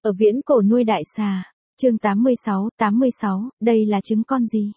Ở viễn cổ nuôi đại xà. Chương 86, đây là trứng con gì?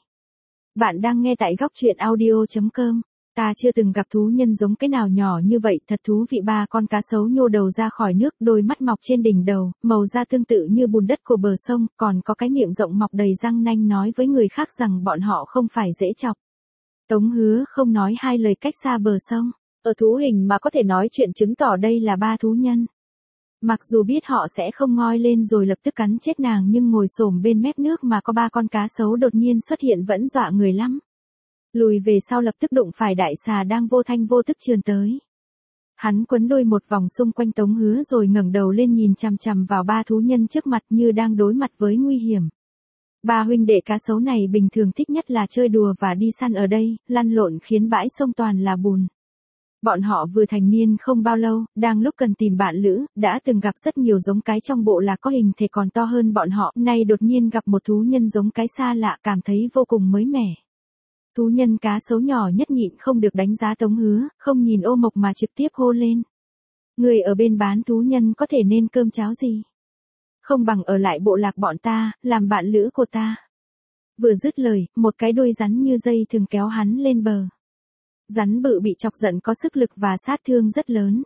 Bạn đang nghe tại góc truyện audio.com. Ta chưa từng gặp thú nhân giống cái nào nhỏ như vậy, thật thú vị. Ba con cá sấu nhô đầu ra khỏi nước, đôi mắt mọc trên đỉnh đầu, màu da tương tự như bùn đất của bờ sông, còn có cái miệng rộng mọc đầy răng nanh, nói với người khác rằng bọn họ không phải dễ chọc. Tống Hứa không nói hai lời cách xa bờ sông. Ở thú hình mà có thể nói chuyện chứng tỏ đây là ba thú nhân. Mặc dù biết họ sẽ không ngoi lên rồi lập tức cắn chết nàng, nhưng ngồi xổm bên mép nước mà có ba con cá sấu đột nhiên xuất hiện vẫn dọa người lắm. Lùi về sau lập tức đụng phải đại xà đang vô thanh vô tức trườn tới. Hắn quấn đuôi một vòng xung quanh Tống Hứa rồi ngẩng đầu lên nhìn chằm chằm vào ba thú nhân trước mặt như đang đối mặt với nguy hiểm. Ba huynh đệ cá sấu này bình thường thích nhất là chơi đùa và đi săn ở đây, lăn lộn khiến bãi sông toàn là bùn. Bọn họ vừa thành niên không bao lâu, đang lúc cần tìm bạn lữ, đã từng gặp rất nhiều giống cái trong bộ lạc có hình thể còn to hơn bọn họ, nay đột nhiên gặp một thú nhân giống cái xa lạ, cảm thấy vô cùng mới mẻ. Thú nhân cá sấu nhỏ nhất nhịn không được đánh giá Tống Hứa, không nhìn Ô Mộc mà trực tiếp hô lên. Người ở bên bán thú nhân có thể nên cơm cháo gì? Không bằng ở lại bộ lạc bọn ta, làm bạn lữ của ta. Vừa dứt lời, một cái đuôi rắn như dây thường kéo hắn lên bờ. Rắn bự bị chọc giận có sức lực và sát thương rất lớn.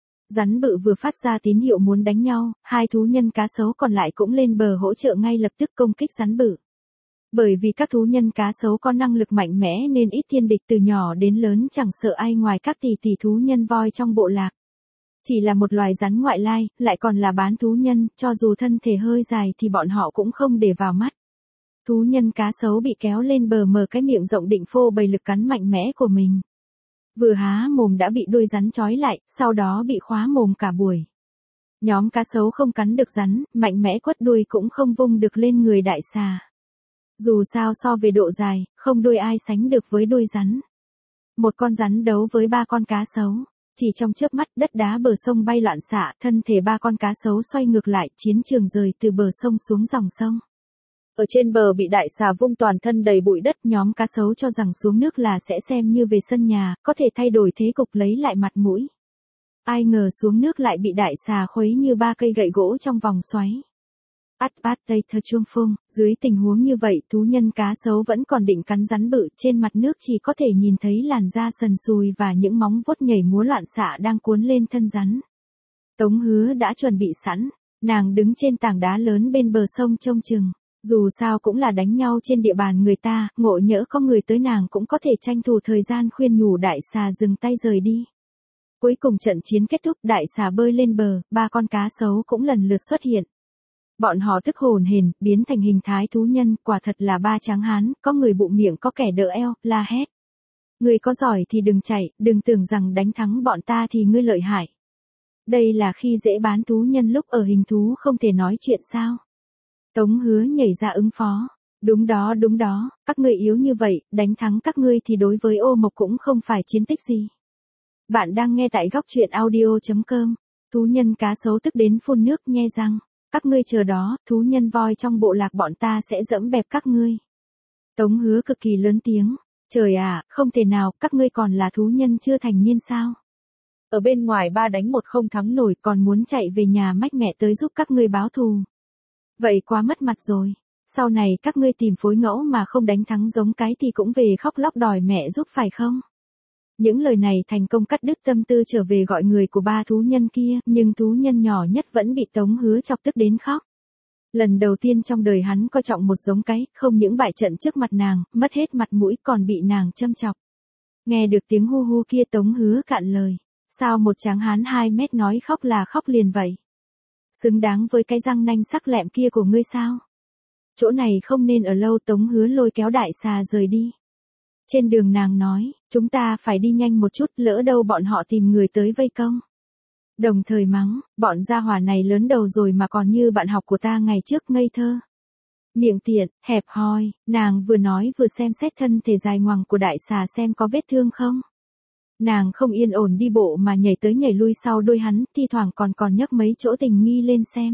Rắn bự vừa phát ra tín hiệu muốn đánh nhau, hai thú nhân cá sấu còn lại cũng lên bờ hỗ trợ ngay lập tức công kích rắn bự. Bởi vì các thú nhân cá sấu có năng lực mạnh mẽ nên ít thiên địch, từ nhỏ đến lớn chẳng sợ ai ngoài các tỷ tỷ thú nhân voi trong bộ lạc. Chỉ là một loài rắn ngoại lai, lại còn là bán thú nhân, cho dù thân thể hơi dài thì bọn họ cũng không để vào mắt. Thú nhân cá sấu bị kéo lên bờ mở cái miệng rộng định phô bày lực cắn mạnh mẽ của mình. Vừa há mồm đã bị đuôi rắn trói lại, sau đó bị khóa mồm cả buổi. Nhóm cá sấu không cắn được rắn, mạnh mẽ quất đuôi cũng không vung được lên người đại xà. Dù sao so về độ dài, không đuôi ai sánh được với đuôi rắn. Một con rắn đấu với ba con cá sấu. Chỉ trong chớp mắt, đất đá bờ sông bay loạn xạ, thân thể ba con cá sấu xoay ngược lại, chiến trường rời từ bờ sông xuống dòng sông. Ở trên bờ bị đại xà vung toàn thân đầy bụi đất, nhóm cá sấu cho rằng xuống nước là sẽ xem như về sân nhà, có thể thay đổi thế cục lấy lại mặt mũi. Ai ngờ xuống nước lại bị đại xà khuấy như ba cây gậy gỗ trong vòng xoáy. Tây thơ chuông phung, dưới tình huống như vậy thú nhân cá sấu vẫn còn định cắn rắn bự, trên mặt nước chỉ có thể nhìn thấy làn da sần sùi và những móng vuốt nhảy múa loạn xạ đang cuốn lên thân rắn. Tống Hứa đã chuẩn bị sẵn, nàng đứng trên tảng đá lớn bên bờ sông trông chừng. Dù sao cũng là đánh nhau trên địa bàn người ta, ngộ nhỡ có người tới nàng cũng có thể tranh thủ thời gian khuyên nhủ đại xà dừng tay rời đi. Cuối cùng trận chiến kết thúc, đại xà bơi lên bờ, ba con cá sấu cũng lần lượt xuất hiện. Bọn họ tức hồn hển, biến thành hình thái thú nhân, quả thật là ba tráng hán, có người bụng miệng có kẻ đỡ eo, la hét. Người có giỏi thì đừng chạy, đừng tưởng rằng đánh thắng bọn ta thì ngươi lợi hại. Đây là khi dễ bán thú nhân lúc ở hình thú không thể nói chuyện sao? Tống Hứa nhảy ra ứng phó. Đúng đó, các ngươi yếu như vậy, đánh thắng các ngươi thì đối với Ô Mộc cũng không phải chiến tích gì. Bạn đang nghe tại góc truyện audio.com. Thú nhân cá sấu tức đến phun nước nhe răng. Các ngươi chờ đó, thú nhân voi trong bộ lạc bọn ta sẽ dẫm bẹp các ngươi. Tống Hứa cực kỳ lớn tiếng. Trời à, không thể nào, các ngươi còn là thú nhân chưa thành niên sao? Ở bên ngoài 3 đánh 1 không thắng nổi, còn muốn chạy về nhà mách mẹ tới giúp các ngươi báo thù. Vậy quá mất mặt rồi. Sau này các ngươi tìm phối ngẫu mà không đánh thắng giống cái thì cũng về khóc lóc đòi mẹ giúp phải không? Những lời này thành công cắt đứt tâm tư trở về gọi người của ba thú nhân kia, nhưng thú nhân nhỏ nhất vẫn bị Tống Hứa chọc tức đến khóc. Lần đầu tiên trong đời hắn coi trọng một giống cái, không những bại trận trước mặt nàng, mất hết mặt mũi còn bị nàng châm chọc. Nghe được tiếng hu hu kia Tống Hứa cạn lời. Sao một tráng hán 2 mét nói khóc là khóc liền vậy? Xứng đáng với cái răng nanh sắc lẹm kia của ngươi sao? Chỗ này không nên ở lâu. Tống Hứa lôi kéo đại xà rời đi. Trên đường nàng nói, chúng ta phải đi nhanh một chút, lỡ đâu bọn họ tìm người tới vây công. Đồng thời mắng, bọn gia hỏa này lớn đầu rồi mà còn như bạn học của ta ngày trước, ngây thơ. Miệng tiện, hẹp hòi, nàng vừa nói vừa xem xét thân thể dài ngoằng của đại xà xem có vết thương không. Nàng không yên ổn đi bộ mà nhảy tới nhảy lui sau đuôi hắn, thi thoảng còn nhấc mấy chỗ tình nghi lên xem.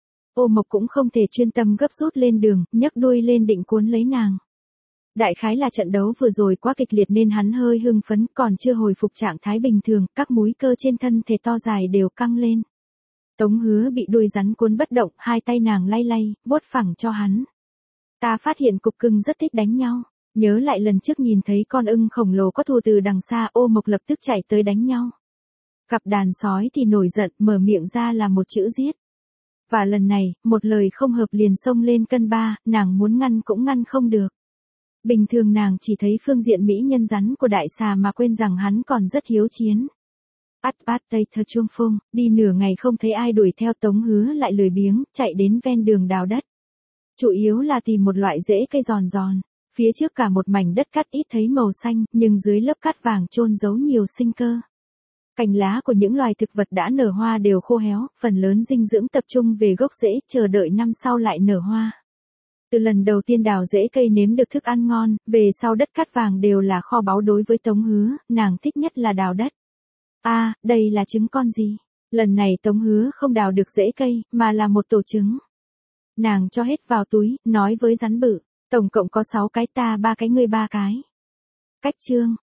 Ô Mộc cũng không thể chuyên tâm gấp rút lên đường, nhấc đuôi lên định cuốn lấy nàng. Đại khái là trận đấu vừa rồi quá kịch liệt nên hắn hơi hưng phấn, còn chưa hồi phục trạng thái bình thường, các múi cơ trên thân thể to dài đều căng lên. Tống Hứa bị đuôi rắn cuốn bất động, hai tay nàng lay lay, vuốt phẳng cho hắn. Ta phát hiện cục cưng rất thích đánh nhau. Nhớ lại lần trước nhìn thấy con ưng khổng lồ có thù từ đằng xa, Ô Mộc lập tức chạy tới đánh nhau. Gặp đàn sói thì nổi giận, mở miệng ra là một chữ giết. Và lần này, một lời không hợp liền xông lên cân ba, nàng muốn ngăn cũng ngăn không được. Bình thường nàng chỉ thấy phương diện mỹ nhân rắn của đại xà mà quên rằng hắn còn rất hiếu chiến. Át bát tây thơ chuông phung, đi nửa ngày không thấy ai đuổi theo, Tống Hứa lại lười biếng, chạy đến ven đường đào đất. Chủ yếu là tìm một loại rễ cây giòn giòn. Phía trước cả một mảnh đất cát ít thấy màu xanh, nhưng dưới lớp cát vàng chôn giấu nhiều sinh cơ. Cành lá của những loài thực vật đã nở hoa đều khô héo, phần lớn dinh dưỡng tập trung về gốc rễ, chờ đợi năm sau lại nở hoa. Từ lần đầu tiên đào rễ cây nếm được thức ăn ngon, về sau đất cát vàng đều là kho báu đối với Tống Hứa, nàng thích nhất là đào đất. Đây là trứng con gì? Lần này Tống Hứa không đào được rễ cây, mà là một tổ trứng. Nàng cho hết vào túi, nói với rắn bự, tổng cộng có 6 cái, ta 3 cái ngươi 3 cái. Cách chương